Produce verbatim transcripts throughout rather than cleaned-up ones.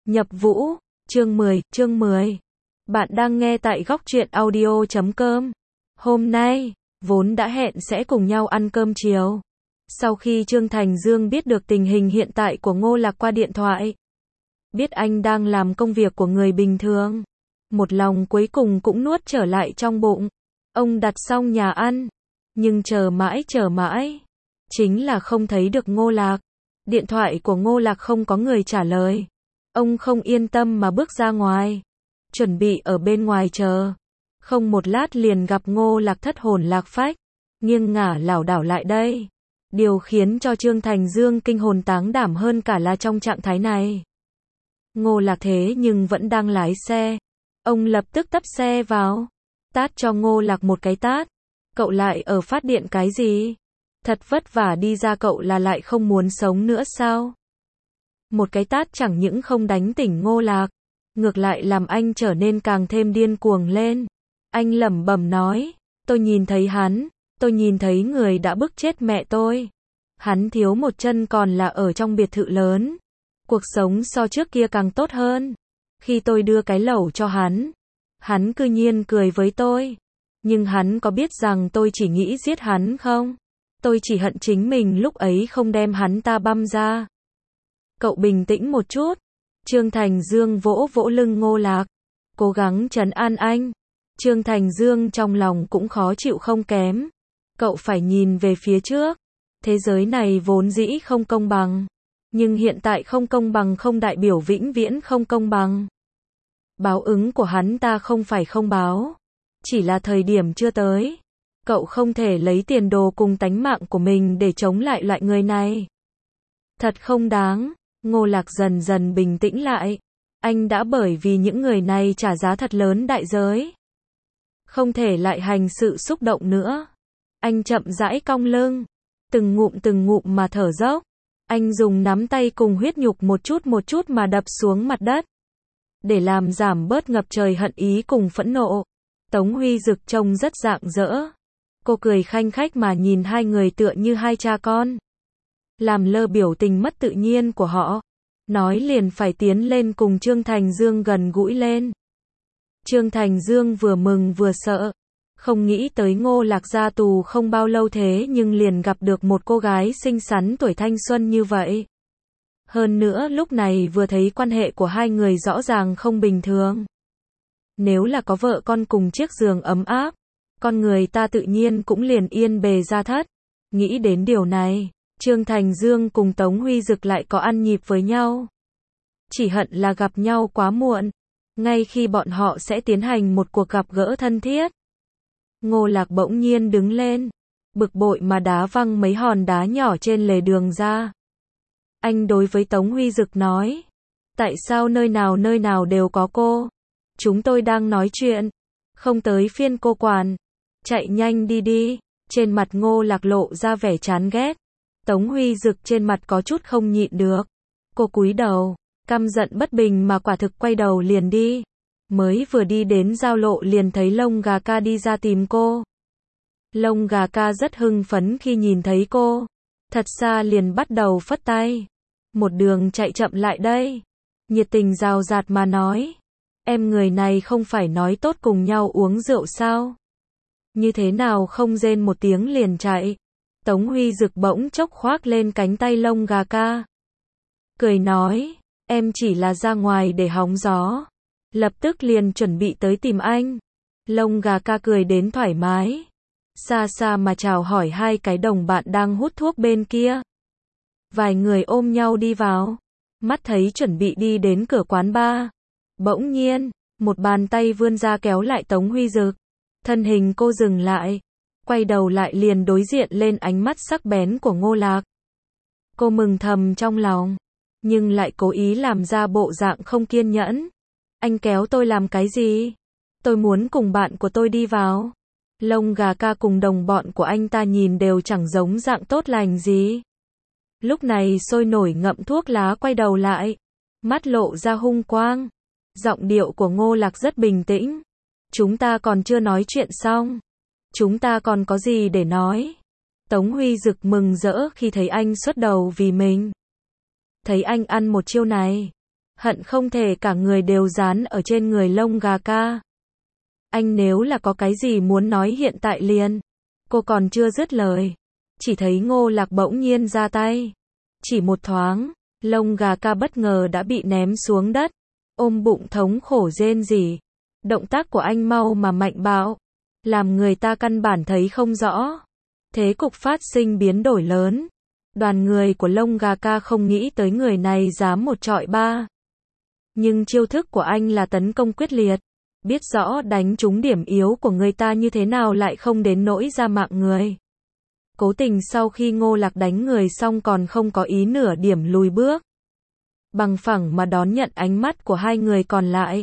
Nhập vũ, chương mười, chương mười. Bạn đang nghe tại góc truyện audio chấm com. Hôm nay, vốn đã hẹn sẽ cùng nhau ăn cơm chiều. Sau khi Trương Thành Dương biết được tình hình hiện tại của Ngô Lạc qua điện thoại, biết anh đang làm công việc của người bình thường, một lòng cuối cùng cũng nuốt trở lại trong bụng. Ông đặt xong nhà ăn, nhưng chờ mãi chờ mãi, chính là không thấy được Ngô Lạc. Điện thoại của Ngô Lạc không có người trả lời. Ông không yên tâm mà bước ra ngoài, chuẩn bị ở bên ngoài chờ. Không một lát liền gặp Ngô Lạc thất hồn lạc phách, nghiêng ngả lảo đảo lại đây. Điều khiến cho Trương Thành Dương kinh hồn táng đảm hơn cả là trong trạng thái này, Ngô Lạc thế nhưng vẫn đang lái xe. Ông lập tức tấp xe vào, tát cho Ngô Lạc một cái tát. Cậu lại ở phát điện cái gì? Thật vất vả đi ra cậu là lại không muốn sống nữa sao? Một cái tát chẳng những không đánh tỉnh Ngô Lạc, ngược lại làm anh trở nên càng thêm điên cuồng lên. Anh lẩm bẩm nói, tôi nhìn thấy hắn, tôi nhìn thấy người đã bức chết mẹ tôi. Hắn thiếu một chân còn là ở trong biệt thự lớn. Cuộc sống so trước kia càng tốt hơn. Khi tôi đưa cái lẩu cho hắn, hắn cư nhiên cười với tôi. Nhưng hắn có biết rằng tôi chỉ nghĩ giết hắn không? Tôi chỉ hận chính mình lúc ấy không đem hắn ta băm ra. Cậu bình tĩnh một chút. Trương Thành Dương vỗ vỗ lưng Ngô Lạc, cố gắng trấn an anh. Trương Thành Dương trong lòng cũng khó chịu không kém. Cậu phải nhìn về phía trước. Thế giới này vốn dĩ không công bằng. Nhưng hiện tại không công bằng không đại biểu vĩnh viễn không công bằng. Báo ứng của hắn ta không phải không báo, chỉ là thời điểm chưa tới. Cậu không thể lấy tiền đồ cùng tánh mạng của mình để chống lại loại người này. Thật không đáng. Ngô Lạc dần dần bình tĩnh lại. Anh đã bởi vì những người này trả giá thật lớn đại giới. Không thể lại hành sự xúc động nữa. Anh chậm rãi cong lưng, từng ngụm từng ngụm mà thở dốc. Anh dùng nắm tay cùng huyết nhục một chút một chút mà đập xuống mặt đất, để làm giảm bớt ngập trời hận ý cùng phẫn nộ. Tống Huy Dực trông rất rạng rỡ. Cô cười khanh khách mà nhìn hai người tựa như hai cha con, làm lơ biểu tình mất tự nhiên của họ, nói liền phải tiến lên cùng Trương Thành Dương gần gũi lên. Trương Thành Dương vừa mừng vừa sợ, không nghĩ tới Ngô Lạc ra tù không bao lâu thế nhưng liền gặp được một cô gái xinh xắn tuổi thanh xuân như vậy. Hơn nữa lúc này vừa thấy quan hệ của hai người rõ ràng không bình thường. Nếu là có vợ con cùng chiếc giường ấm áp, con người ta tự nhiên cũng liền yên bề gia thất. Nghĩ đến điều này, Trương Thành Dương cùng Tống Huy Dực lại có ăn nhịp với nhau. Chỉ hận là gặp nhau quá muộn, ngay khi bọn họ sẽ tiến hành một cuộc gặp gỡ thân thiết. Ngô Lạc bỗng nhiên đứng lên, bực bội mà đá văng mấy hòn đá nhỏ trên lề đường ra. Anh đối với Tống Huy Dực nói, tại sao nơi nào nơi nào đều có cô? Chúng tôi đang nói chuyện, không tới phiên cô quản. Chạy nhanh đi đi. Trên mặt Ngô Lạc lộ ra vẻ chán ghét. Tống Huy Dực trên mặt có chút không nhịn được. Cô cúi đầu, căm giận bất bình mà quả thực quay đầu liền đi. Mới vừa đi đến giao lộ liền thấy Lông Gà Ca đi ra tìm cô. Lông Gà Ca rất hưng phấn khi nhìn thấy cô. Thật xa liền bắt đầu phất tay. Một đường chạy chậm lại đây. Nhiệt tình rào rạt mà nói. Em người này không phải nói tốt cùng nhau uống rượu sao? Như thế nào không rên một tiếng liền chạy? Tống Huy Dực bỗng chốc khoác lên cánh tay Lông Gà Ca, cười nói, em chỉ là ra ngoài để hóng gió. Lập tức liền chuẩn bị tới tìm anh. Lông Gà Ca cười đến thoải mái, xa xa mà chào hỏi hai cái đồng bạn đang hút thuốc bên kia. Vài người ôm nhau đi vào, mắt thấy chuẩn bị đi đến cửa quán bar. Bỗng nhiên, một bàn tay vươn ra kéo lại Tống Huy Dực. Thân hình cô dừng lại, quay đầu lại liền đối diện lên ánh mắt sắc bén của Ngô Lạc. Cô mừng thầm trong lòng, nhưng lại cố ý làm ra bộ dạng không kiên nhẫn. Anh kéo tôi làm cái gì? Tôi muốn cùng bạn của tôi đi vào. Lông Gà Ca cùng đồng bọn của anh ta nhìn đều chẳng giống dạng tốt lành gì. Lúc này sôi nổi ngậm thuốc lá quay đầu lại, mắt lộ ra hung quang. Giọng điệu của Ngô Lạc rất bình tĩnh. Chúng ta còn chưa nói chuyện xong. Chúng ta còn có gì để nói? Tống Huy Dực mừng rỡ khi thấy anh xuất đầu vì mình. Thấy anh ăn một chiêu này, hận không thể cả người đều dán ở trên người Lông Gà Ca. Anh nếu là có cái gì muốn nói hiện tại liền. Cô còn chưa dứt lời. Chỉ thấy Ngô Lạc bỗng nhiên ra tay. Chỉ một thoáng, Lông Gà Ca bất ngờ đã bị ném xuống đất. Ôm bụng thống khổ rên rỉ. Động tác của anh mau mà mạnh bạo. Làm người ta căn bản thấy không rõ. Thế cục phát sinh biến đổi lớn. Đoàn người của Lông Gà Ca không nghĩ tới người này dám một trọi ba. Nhưng chiêu thức của anh là tấn công quyết liệt. Biết rõ đánh trúng điểm yếu của người ta như thế nào lại không đến nỗi ra mạng người. Cố tình sau khi Ngô Lạc đánh người xong còn không có ý nửa điểm lùi bước. Bằng phẳng mà đón nhận ánh mắt của hai người còn lại.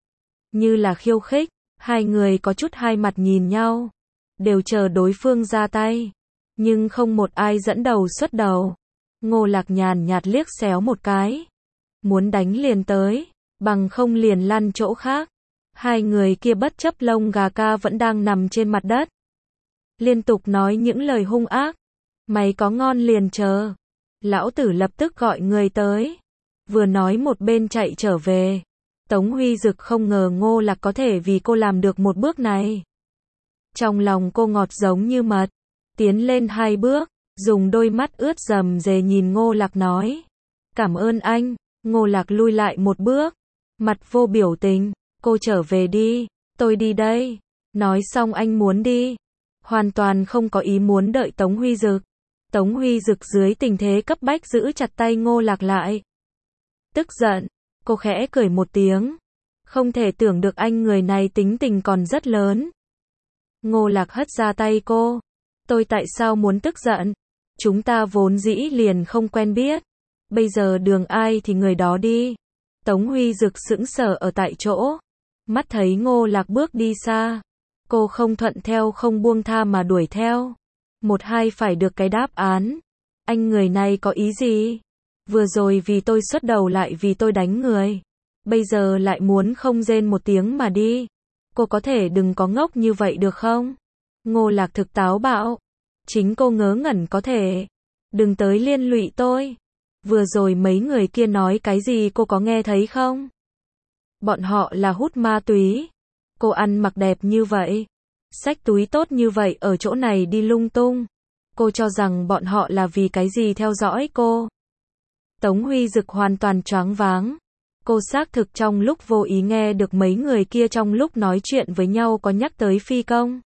Như là khiêu khích, hai người có chút hai mặt nhìn nhau. Đều chờ đối phương ra tay. Nhưng không một ai dẫn đầu xuất đầu. Ngô Lạc nhàn nhạt liếc xéo một cái. Muốn đánh liền tới, bằng không liền lăn chỗ khác. Hai người kia bất chấp Lông Gà Ca vẫn đang nằm trên mặt đất. Liên tục nói những lời hung ác. Mày có ngon liền chờ. Lão tử lập tức gọi người tới. Vừa nói một bên chạy trở về. Tống Huy Dực không ngờ Ngô Lạc có thể vì cô làm được một bước này. Trong lòng cô ngọt giống như mật. Tiến lên hai bước, dùng đôi mắt ướt rầm rề nhìn Ngô Lạc nói. Cảm ơn anh. Ngô Lạc lui lại một bước. Mặt vô biểu tình. Cô trở về đi. Tôi đi đây. Nói xong anh muốn đi. Hoàn toàn không có ý muốn đợi Tống Huy Dực. Tống Huy Dực dưới tình thế cấp bách giữ chặt tay Ngô Lạc lại. Tức giận. Cô khẽ cười một tiếng. Không thể tưởng được anh người này tính tình còn rất lớn. Ngô Lạc hất ra tay cô. Tôi tại sao muốn tức giận? Chúng ta vốn dĩ liền không quen biết. Bây giờ đường ai thì người đó đi. Tống Huy Dực sững sờ ở tại chỗ. Mắt thấy Ngô Lạc bước đi xa. Cô không thuận theo không buông tha mà đuổi theo. Một hai phải được cái đáp án. Anh người này có ý gì? Vừa rồi vì tôi xuất đầu lại vì tôi đánh người. Bây giờ lại muốn không rên một tiếng mà đi. Cô có thể đừng có ngốc như vậy được không? Ngô Lạc thực táo bạo. Chính cô ngớ ngẩn có thể. Đừng tới liên lụy tôi. Vừa rồi mấy người kia nói cái gì cô có nghe thấy không? Bọn họ là hút ma túy. Cô ăn mặc đẹp như vậy. Xách túi tốt như vậy ở chỗ này đi lung tung. Cô cho rằng bọn họ là vì cái gì theo dõi cô? Tống Huy Dực hoàn toàn choáng váng. Cô xác thực trong lúc vô ý nghe được mấy người kia trong lúc nói chuyện với nhau có nhắc tới phi công.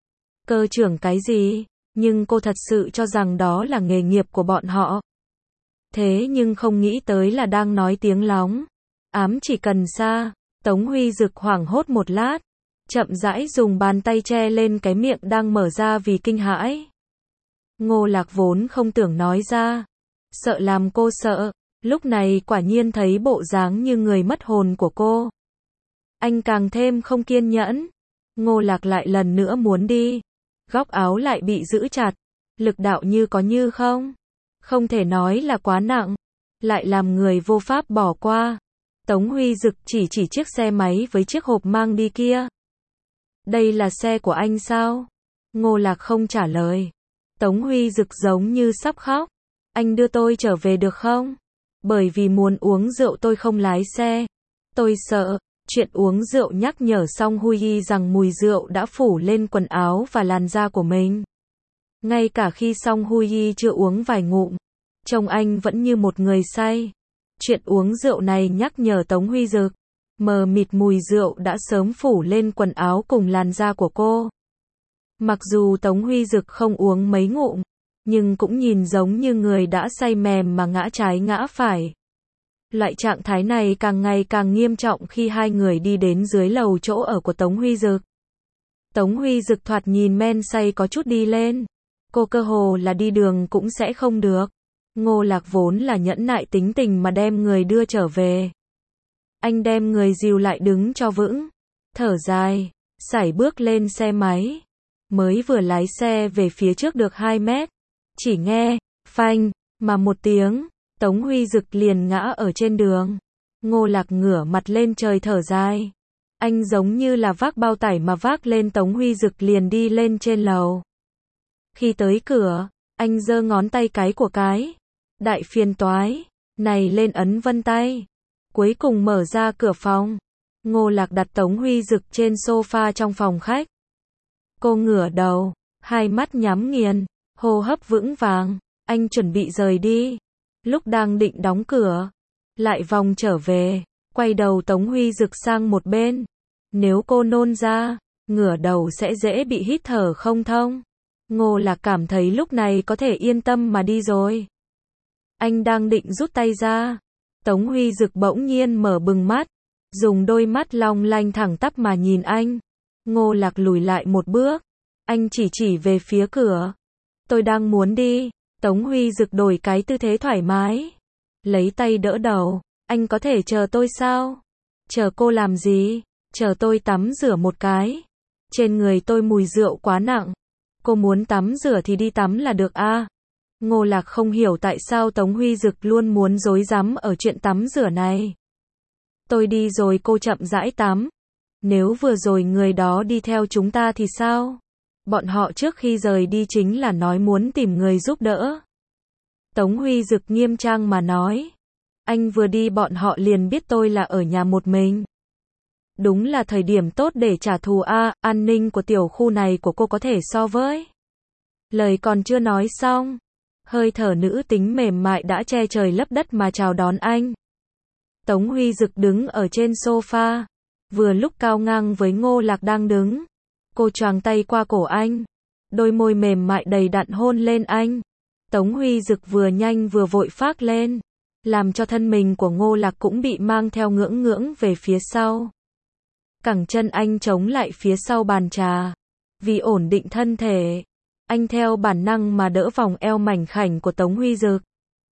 Cơ trưởng cái gì? Nhưng cô thật sự cho rằng đó là nghề nghiệp của bọn họ. Thế nhưng không nghĩ tới là đang nói tiếng lóng. Ám chỉ cần xa. Tống Huy Dực hoảng hốt một lát. Chậm rãi dùng bàn tay che lên cái miệng đang mở ra vì kinh hãi. Ngô Lạc vốn không tưởng nói ra. Sợ làm cô sợ. Lúc này quả nhiên thấy bộ dáng như người mất hồn của cô. Anh càng thêm không kiên nhẫn. Ngô Lạc lại lần nữa muốn đi. Góc áo lại bị giữ chặt. Lực đạo như có như không. Không thể nói là quá nặng. Lại làm người vô pháp bỏ qua. Tống Huy Dực chỉ chỉ chiếc xe máy với chiếc hộp mang đi kia. Đây là xe của anh sao? Ngô Lạc không trả lời. Tống Huy Dực giống như sắp khóc. Anh đưa tôi trở về được không? Bởi vì muốn uống rượu tôi không lái xe. Tôi sợ. Chuyện uống rượu nhắc nhở Song Huy rằng mùi rượu đã phủ lên quần áo và làn da của mình. Ngay cả khi Song Huy chưa uống vài ngụm, trông anh vẫn như một người say. Chuyện uống rượu này nhắc nhở Tống Huy Dực. Mờ mịt mùi rượu đã sớm phủ lên quần áo cùng làn da của cô. Mặc dù Tống Huy Dực không uống mấy ngụm, nhưng cũng nhìn giống như người đã say mềm mà ngã trái ngã phải. Loại trạng thái này càng ngày càng nghiêm trọng khi hai người đi đến dưới lầu chỗ ở của Tống Huy Dực. Tống Huy Dực thoạt nhìn men say có chút đi lên. Cô cơ hồ là đi đường cũng sẽ không được. Ngô Lạc vốn là nhẫn nại tính tình mà đem người đưa trở về. Anh đem người dìu lại đứng cho vững. Thở dài, sải bước lên xe máy. Mới vừa lái xe về phía trước được hai mét. Chỉ nghe, phanh, mà một tiếng. Tống Huy Dực liền ngã ở trên đường. Ngô Lạc ngửa mặt lên trời thở dài. Anh giống như là vác bao tải mà vác lên Tống Huy Dực liền đi lên trên lầu. Khi tới cửa, anh giơ ngón tay cái của cái. Đại phiền toái, này lên ấn vân tay. Cuối cùng mở ra cửa phòng. Ngô Lạc đặt Tống Huy Dực trên sofa trong phòng khách. Cô ngửa đầu, hai mắt nhắm nghiền, hô hấp vững vàng. Anh chuẩn bị rời đi. Lúc đang định đóng cửa, lại vòng trở về, quay đầu Tống Huy Dực sang một bên. Nếu cô nôn ra, ngửa đầu sẽ dễ bị hít thở không thông. Ngô Lạc cảm thấy lúc này có thể yên tâm mà đi rồi. Anh đang định rút tay ra. Tống Huy Dực bỗng nhiên mở bừng mắt, dùng đôi mắt long lanh thẳng tắp mà nhìn anh. Ngô Lạc lùi lại một bước. Anh chỉ chỉ về phía cửa. Tôi đang muốn đi. Tống Huy Dực đổi cái tư thế thoải mái, lấy tay đỡ đầu. Anh có thể chờ tôi sao? Chờ cô làm gì? Chờ tôi tắm rửa một cái. Trên người tôi mùi rượu quá nặng. Cô muốn tắm rửa thì đi tắm là được a. À? Ngô Lạc không hiểu tại sao Tống Huy Dực luôn muốn rối rắm ở chuyện tắm rửa này. Tôi đi rồi cô chậm rãi tắm. Nếu vừa rồi người đó đi theo chúng ta thì sao? Bọn họ trước khi rời đi chính là nói muốn tìm người giúp đỡ. Tống Huy Dực nghiêm trang mà nói. Anh vừa đi bọn họ liền biết tôi là ở nhà một mình. Đúng là thời điểm tốt để trả thù a, à, an ninh của tiểu khu này của cô có thể so với. Lời còn chưa nói xong, hơi thở nữ tính mềm mại đã che trời lấp đất mà chào đón anh. Tống Huy Dực đứng ở trên sofa, vừa lúc cao ngang với Ngô Lạc đang đứng. Cô choàng tay qua cổ anh, đôi môi mềm mại đầy đặn hôn lên anh. Tống Huy Dực vừa nhanh vừa vội phác lên, làm cho thân mình của Ngô Lạc cũng bị mang theo ngưỡng ngưỡng về phía sau. Cẳng chân anh chống lại phía sau bàn trà. Vì ổn định thân thể, anh theo bản năng mà đỡ vòng eo mảnh khảnh của Tống Huy Dực.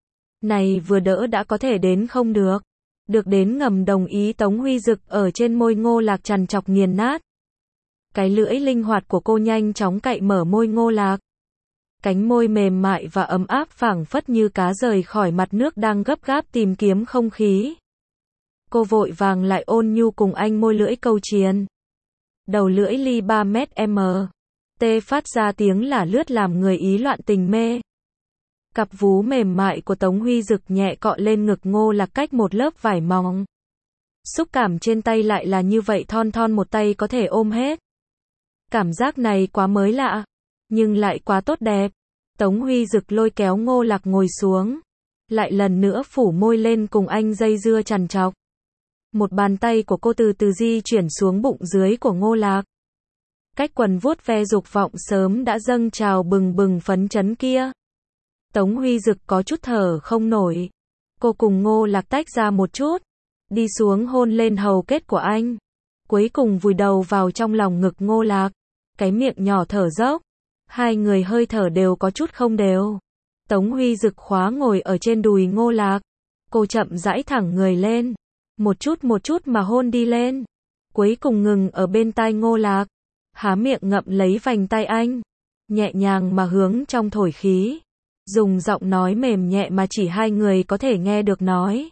Này vừa đỡ đã có thể đến không được. Được đến ngầm đồng ý Tống Huy Dực ở trên môi Ngô Lạc trằn trọc nghiền nát. Cái lưỡi linh hoạt của cô nhanh chóng cạy mở môi Ngô Lạc. Cánh môi mềm mại và ấm áp phảng phất như cá rời khỏi mặt nước đang gấp gáp tìm kiếm không khí. Cô vội vàng lại ôn nhu cùng anh môi lưỡi câu chiến. Đầu lưỡi ly ba mét m. Tê phát ra tiếng lả lướt làm người ý loạn tình mê. Cặp vú mềm mại của Tống Huy Dực nhẹ cọ lên ngực Ngô Lạc cách một lớp vải mỏng. Xúc cảm trên tay lại là như vậy thon thon một tay có thể ôm hết. Cảm giác này quá mới lạ, nhưng lại quá tốt đẹp. Tống Huy Dực lôi kéo Ngô Lạc ngồi xuống, lại lần nữa phủ môi lên cùng anh dây dưa trằn trọc. Một bàn tay của cô từ từ di chuyển xuống bụng dưới của Ngô Lạc. Cách quần vuốt ve dục vọng sớm đã dâng trào bừng bừng phấn chấn kia. Tống Huy Dực có chút thở không nổi. Cô cùng Ngô Lạc tách ra một chút, đi xuống hôn lên hầu kết của anh. Cuối cùng vùi đầu vào trong lòng ngực Ngô Lạc, cái miệng nhỏ thở dốc. Hai người hơi thở đều có chút không đều. Tống Huy Dực khóa ngồi ở trên đùi Ngô Lạc. Cô chậm rãi thẳng người lên, một chút một chút mà hôn đi lên. Cuối cùng ngừng ở bên tai Ngô Lạc, há miệng ngậm lấy vành tay anh, nhẹ nhàng mà hướng trong thổi khí, dùng giọng nói mềm nhẹ mà chỉ hai người có thể nghe được nói.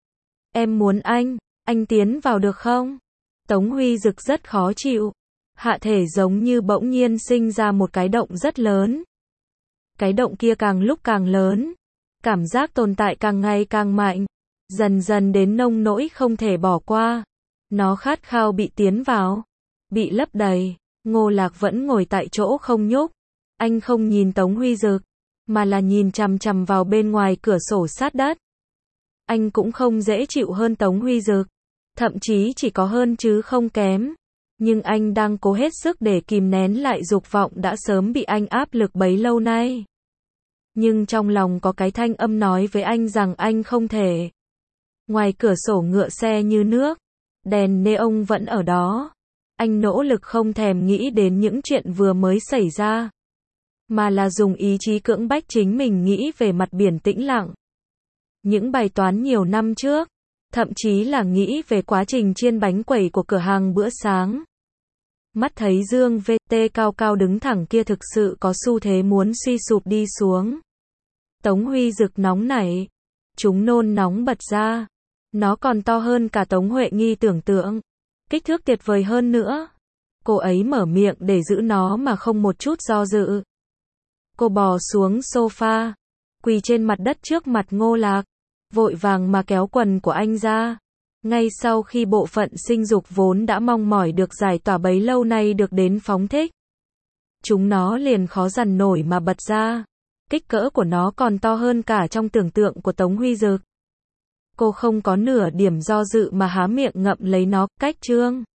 Em muốn anh, anh tiến vào được không? Tống Huy Dực rất khó chịu. Hạ thể giống như bỗng nhiên sinh ra một cái động rất lớn. Cái động kia càng lúc càng lớn. Cảm giác tồn tại càng ngày càng mạnh. Dần dần đến nông nỗi không thể bỏ qua. Nó khát khao bị tiến vào. Bị lấp đầy. Ngô Lạc vẫn ngồi tại chỗ không nhúc. Anh không nhìn Tống Huy Dực, mà là nhìn chằm chằm vào bên ngoài cửa sổ sát đất. Anh cũng không dễ chịu hơn Tống Huy Dực. Thậm chí chỉ có hơn chứ không kém. Nhưng anh đang cố hết sức để kìm nén lại dục vọng đã sớm bị anh áp lực bấy lâu nay. Nhưng trong lòng có cái thanh âm nói với anh rằng anh không thể. Ngoài cửa sổ ngựa xe như nước, đèn neon vẫn ở đó. Anh nỗ lực không thèm nghĩ đến những chuyện vừa mới xảy ra, mà là dùng ý chí cưỡng bách chính mình nghĩ về mặt biển tĩnh lặng. Những bài toán nhiều năm trước, thậm chí là nghĩ về quá trình chiên bánh quẩy của cửa hàng bữa sáng. Mắt thấy Dương vê tê cao cao đứng thẳng kia thực sự có xu thế muốn suy sụp đi xuống. Tống Huy Dực nóng nảy. Chúng nôn nóng bật ra. Nó còn to hơn cả Tống Huệ Nghi tưởng tượng. Kích thước tuyệt vời hơn nữa. Cô ấy mở miệng để giữ nó mà không một chút do dự. Cô bò xuống sofa, quỳ trên mặt đất trước mặt Ngô Lạc, vội vàng mà kéo quần của anh ra. Ngay sau khi bộ phận sinh dục vốn đã mong mỏi được giải tỏa bấy lâu nay được đến phóng thích, chúng nó liền khó dằn nổi mà bật ra. Kích cỡ của nó còn to hơn cả trong tưởng tượng của Tống Huy Dực. Cô không có nửa điểm do dự mà há miệng ngậm lấy nó, cách chương.